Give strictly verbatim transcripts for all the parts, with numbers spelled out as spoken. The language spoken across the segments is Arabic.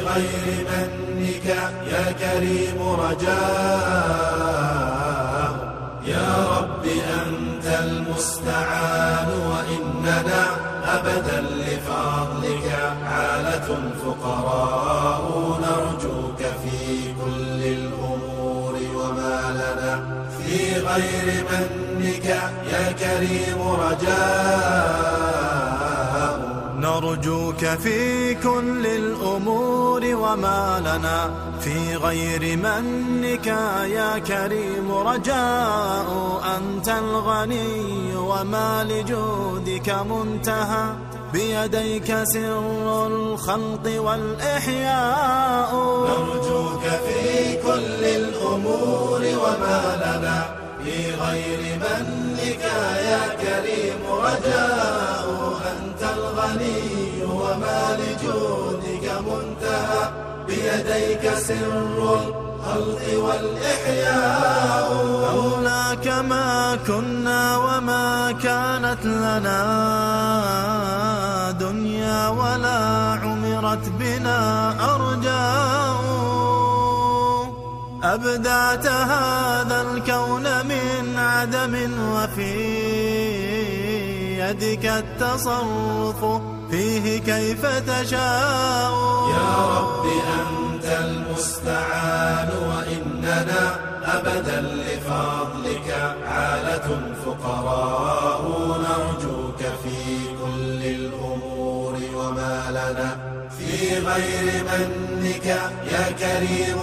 غير منك يا كريم رجاء. يا رب أنت المستعان وإننا أبدا لفضلك حالة فقراء، نرجوك في كل الأمور وما لنا في غير منك يا كريم رجاء. نرجوك في كل الأمور وما لنا في غير منك يا كريم رجاء. أنت الغني وما لجودك منتهى، بيديك سر الخلق والإحياء. نرجوك في كل الأمور وما لنا في غير منك يا كريم رجاء. أنت الغني وما لجودك منتهى، بيديك سر الخلق والإحياء. لولاك ما كنا وما كانت لنا دنيا، ولا عمرت بنا أرجاء. أبدعت هذا الكون من عدم، وفي يدك التصرف فيه كيف تشاء. يا رب أنت المستعان وإننا أبدا لفضلك حالة فقراء، نرجوك في كل الأمور وما لنا في غير منك يا كريم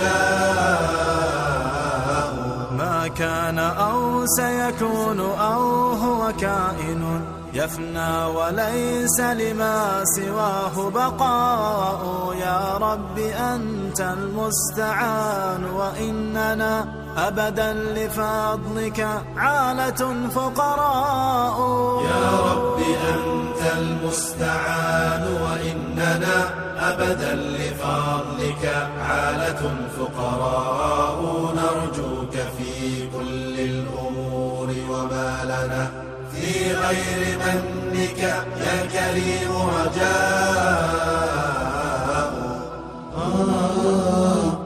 رجاء. ما كان أو سيكون أو هو كائن، يفنى وليس لما سواه بقاء. يا رب أنت المستعان وإننا أبدا لفضلك عالة فقراء. يا رب أنت المستعان وإننا أبدا لفضلك عالة فقراء، نرجوك في كل الأمور وما لنا في غير منك يا كريم رجاء.